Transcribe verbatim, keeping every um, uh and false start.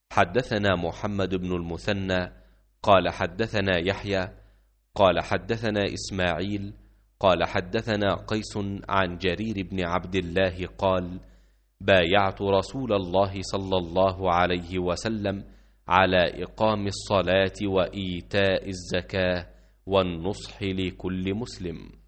حدثنا محمد بن المثنى قال حدثنا يحيى قال حدثنا إسماعيل قال حدثنا قيس عن جرير بن عبد الله قال بايعت رسول الله صلى الله عليه وسلم على إقام الصلاة وإيتاء الزكاة والنصح لكل مسلم.